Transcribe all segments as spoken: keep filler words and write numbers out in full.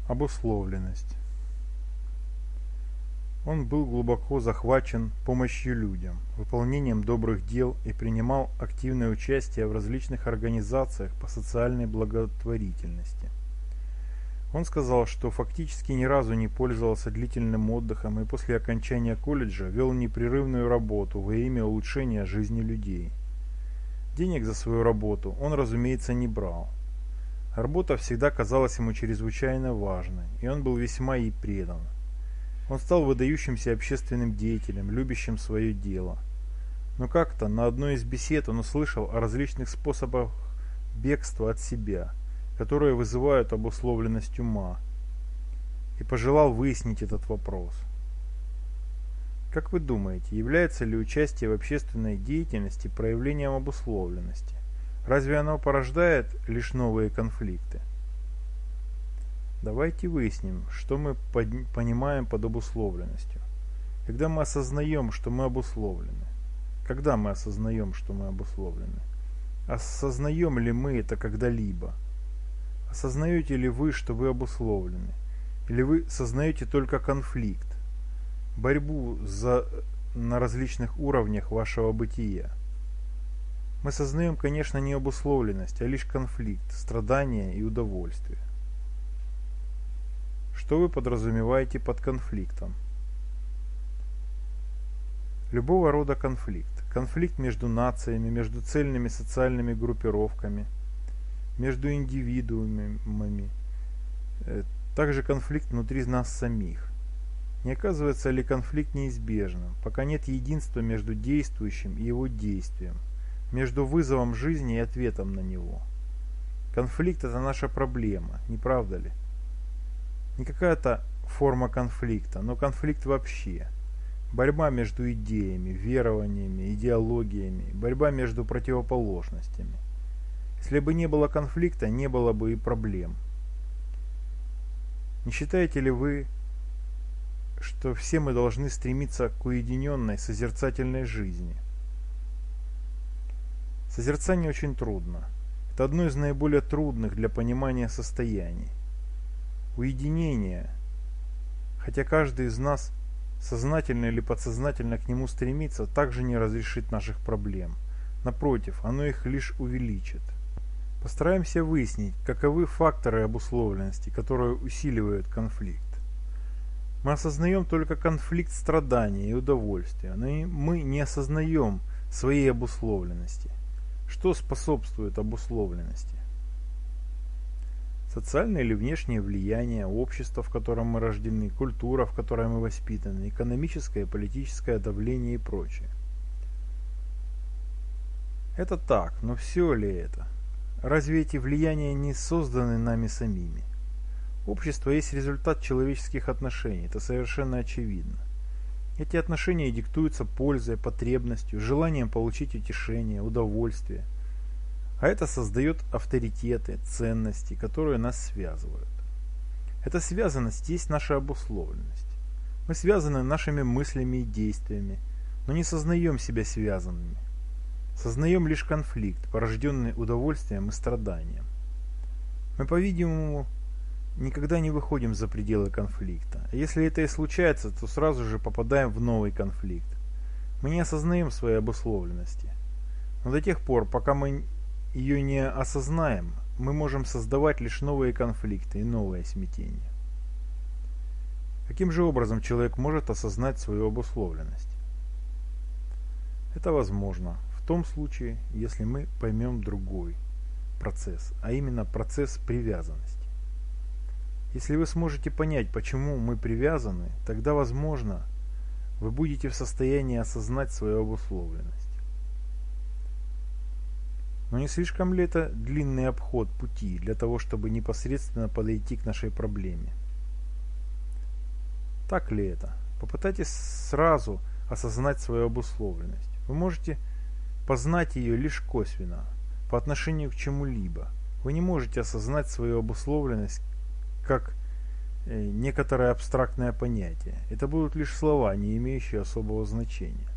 Обусловленность. Он был глубоко захвачен помощью людям, выполнением добрых дел и принимал активное участие в различных организациях по социальной благотворительности. Он сказал, что фактически ни разу не пользовался длительным отдыхом и после окончания колледжа вел непрерывную работу во имя улучшения жизни людей. Денег за свою работу он, разумеется, не брал. Работа всегда казалась ему чрезвычайно важной, и он был весьма ей предан. Он стал выдающимся общественным деятелем, любящим свое дело. Но как-то на одной из бесед он услышал о различных способах бегства от себя, которые вызывают обусловленность ума, и пожелал выяснить этот вопрос. Как вы думаете, является ли участие в общественной деятельности проявлением обусловленности? Разве оно порождает лишь новые конфликты? Давайте выясним, что мы под, понимаем под обусловленностью. Когда мы осознаем, что мы обусловлены. Когда мы осознаем, что мы обусловлены? Осознаем ли мы это когда-либо? Осознаете ли вы, что вы обусловлены? Или вы сознаете только конфликт, борьбу за, на различных уровнях вашего бытия? Мы сознаем, конечно, не обусловленность, а лишь конфликт, страдания и удовольствие. Что вы подразумеваете под конфликтом? Любого рода конфликт. Конфликт между нациями, между цельными социальными группировками, между индивидуумами. Также конфликт внутри нас самих. Не оказывается ли конфликт неизбежным, пока нет единства между действующим и его действием, между вызовом жизни и ответом на него? Конфликт – это наша проблема, не правда ли? Не какая-то форма конфликта, но конфликт вообще. Борьба между идеями, верованиями, идеологиями, борьба между противоположностями. Если бы не было конфликта, не было бы и проблем. Не считаете ли вы, что все мы должны стремиться к уединенной, созерцательной жизни? Созерцание очень трудно. Это одно из наиболее трудных для понимания состояний. Уединение, хотя каждый из нас сознательно или подсознательно к нему стремится, также не разрешит наших проблем. Напротив, оно их лишь увеличит. Постараемся выяснить, каковы факторы обусловленности, которые усиливают конфликт. Мы осознаем только конфликт страдания и удовольствия, но мы не осознаем своей обусловленности. Что способствует обусловленности? Социальное или внешнее влияние, общество, в котором мы рождены, культура, в которой мы воспитаны, экономическое и политическое давление и прочее. Это так, но все ли это? Разве эти влияния не созданы нами самими? Общество есть результат человеческих отношений, это совершенно очевидно. Эти отношения диктуются пользой, потребностью, желанием получить утешение, удовольствие. А это создает авторитеты, ценности, которые нас связывают. Эта связанность есть наша обусловленность. Мы связаны нашими мыслями и действиями, но не сознаем себя связанными. Сознаем лишь конфликт, порожденный удовольствием и страданием. Мы, по-видимому, никогда не выходим за пределы конфликта. А если это и случается, то сразу же попадаем в новый конфликт. Мы не осознаем своей обусловленности. Но до тех пор, пока мы ее не осознаем, мы можем создавать лишь новые конфликты и новые смятения. Каким же образом человек может осознать свою обусловленность? Это возможно в том случае, если мы поймем другой процесс, а именно процесс привязанности. Если вы сможете понять, почему мы привязаны, тогда, возможно, вы будете в состоянии осознать свою обусловленность. Но не слишком ли это длинный обход пути для того, чтобы непосредственно подойти к нашей проблеме? Так ли это? Попытайтесь сразу осознать свою обусловленность. Вы можете познать ее лишь косвенно, по отношению к чему-либо. Вы не можете осознать свою обусловленность как некоторое абстрактное понятие. Это будут лишь слова, не имеющие особого значения.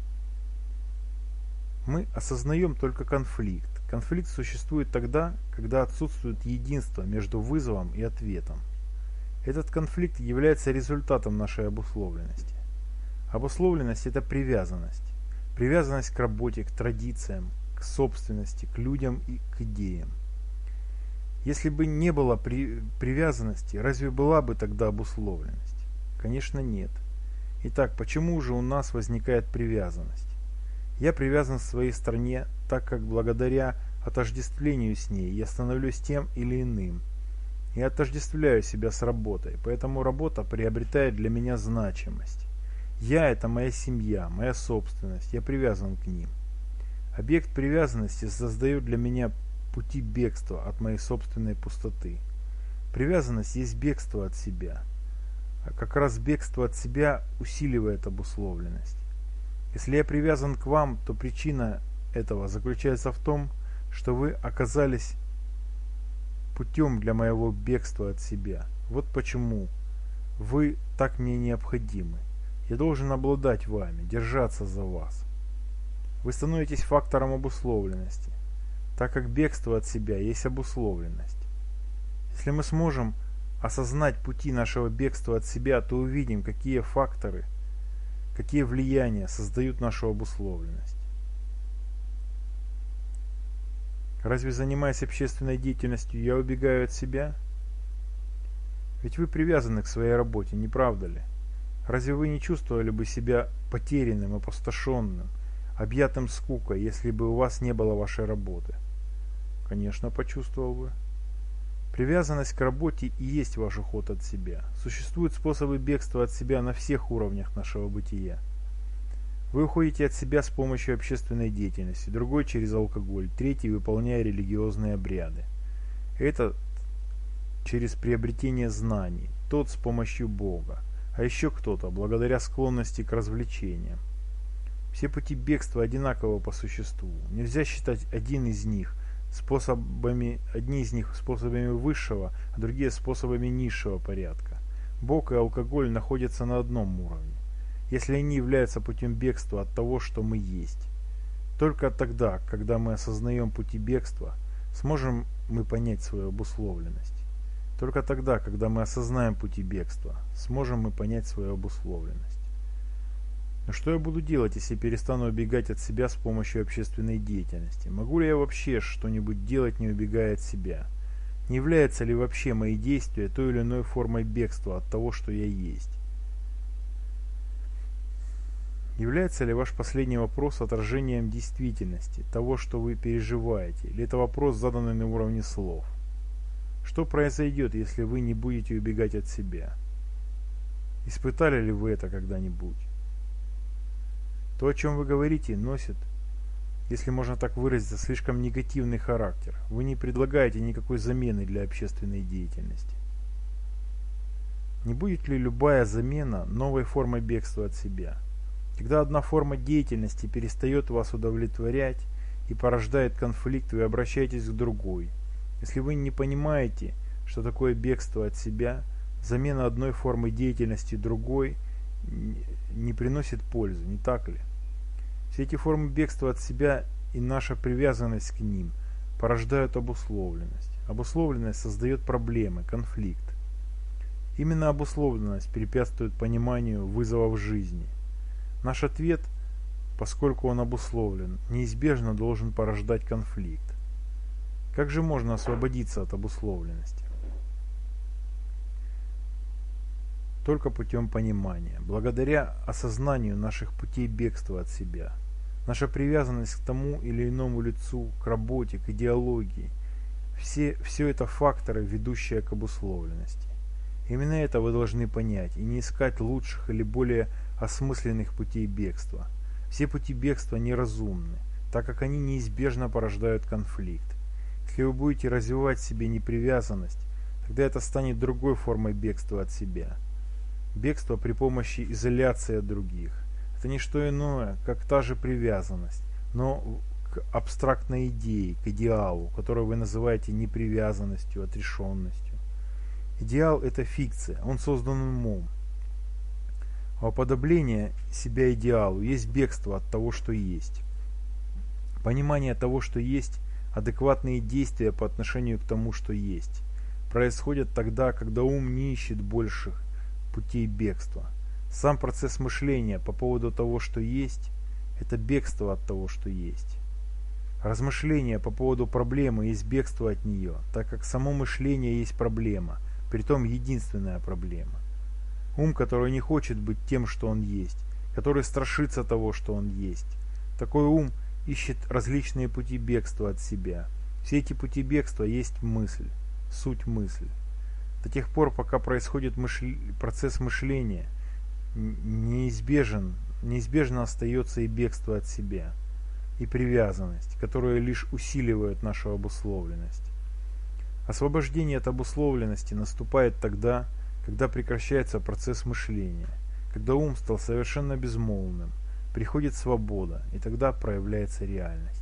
Мы осознаем только конфликт. Конфликт существует тогда, когда отсутствует единство между вызовом и ответом. Этот конфликт является результатом нашей обусловленности. Обусловленность – это привязанность. Привязанность к работе, к традициям, к собственности, к людям и к идеям. Если бы не было при... привязанности, разве была бы тогда обусловленность? Конечно, нет. Итак, почему же у нас возникает привязанность? Я привязан к своей стране, так как благодаря отождествлению с ней я становлюсь тем или иным. Я отождествляю себя с работой, поэтому работа приобретает для меня значимость. Я – это моя семья, моя собственность, я привязан к ним. Объект привязанности создает для меня пути бегства от моей собственной пустоты. Привязанность есть бегство от себя. А как раз бегство от себя усиливает обусловленность. Если я привязан к вам, то причина этого заключается в том, что вы оказались путем для моего бегства от себя. Вот почему вы так мне необходимы. Я должен обладать вами, держаться за вас. Вы становитесь фактором обусловленности, так как бегство от себя есть обусловленность. Если мы сможем осознать пути нашего бегства от себя, то увидим, какие факторы, какие влияния создают нашу обусловленность. Разве, занимаясь общественной деятельностью, я убегаю от себя? Ведь вы привязаны к своей работе, не правда ли? Разве вы не чувствовали бы себя потерянным, опустошенным, объятым скукой, если бы у вас не было вашей работы? Конечно, почувствовал бы. Привязанность к работе и есть ваш уход от себя. Существуют способы бегства от себя на всех уровнях нашего бытия. Вы уходите от себя с помощью общественной деятельности, другой через алкоголь, третий выполняя религиозные обряды. Этот через приобретение знаний, тот с помощью Бога, а еще кто-то благодаря склонности к развлечениям. Все пути бегства одинаковы по существу. Нельзя считать один из них способами, одни из них способами высшего, а другие способами низшего порядка. Бог и алкоголь находятся на одном уровне, если они являются путем бегства от того, что мы есть. Только тогда, когда мы осознаем пути бегства, сможем мы понять свою обусловленность. Только тогда, когда мы осознаем пути бегства, сможем мы понять свою обусловленность. Но что я буду делать, если перестану убегать от себя с помощью общественной деятельности? Могу ли я вообще что-нибудь делать, не убегая от себя? Не является ли вообще мои действия той или иной формой бегства от того, что я есть? Является ли ваш последний вопрос отражением действительности, того, что вы переживаете, или это вопрос, заданный на уровне слов? Что произойдет, если вы не будете убегать от себя? Испытали ли вы это когда-нибудь? То, о чем вы говорите, носит, если можно так выразиться, слишком негативный характер. Вы не предлагаете никакой замены для общественной деятельности. Не будет ли любая замена новой формой бегства от себя? Когда одна форма деятельности перестает вас удовлетворять и порождает конфликт, вы обращаетесь к другой. Если вы не понимаете, что такое бегство от себя, замена одной формы деятельности другой не приносит пользы, не так ли? Все эти формы бегства от себя и наша привязанность к ним порождают обусловленность. Обусловленность создает проблемы, конфликт. Именно обусловленность препятствует пониманию вызовов жизни. Наш ответ, поскольку он обусловлен, неизбежно должен порождать конфликт. Как же можно освободиться от обусловленности? Только путем понимания, благодаря осознанию наших путей бегства от себя. Наша привязанность к тому или иному лицу, к работе, к идеологии – все, все это факторы, ведущие к обусловленности. Именно это вы должны понять и не искать лучших или более осмысленных путей бегства. Все пути бегства неразумны, так как они неизбежно порождают конфликт. Если вы будете развивать в себе непривязанность, тогда это станет другой формой бегства от себя. Бегство при помощи изоляции от других – это не что иное, как та же привязанность, но к абстрактной идее, к идеалу, которую вы называете непривязанностью, отрешенностью. Идеал – это фикция, он создан умом. А уподобление себя идеалу есть бегство от того, что есть. Понимание того, что есть, адекватные действия по отношению к тому, что есть. происходят тогда, когда ум не ищет больших путей бегства. Сам процесс мышления по поводу того, что есть, это бегство от того, что есть. Размышление по поводу проблемы есть бегство от нее, так как само мышление есть проблема, притом единственная проблема. Ум, который не хочет быть тем, что он есть, который страшится того, что он есть. Такой ум ищет различные пути бегства от себя. Все эти пути бегства есть мысль, суть мысль. До тех пор, пока происходит мышль... процесс мышления, неизбежен, неизбежно остается и бегство от себя, и привязанность, которая лишь усиливает нашу обусловленность. Освобождение от обусловленности наступает тогда, когда прекращается процесс мышления, когда ум стал совершенно безмолвным, приходит свобода, и тогда проявляется реальность.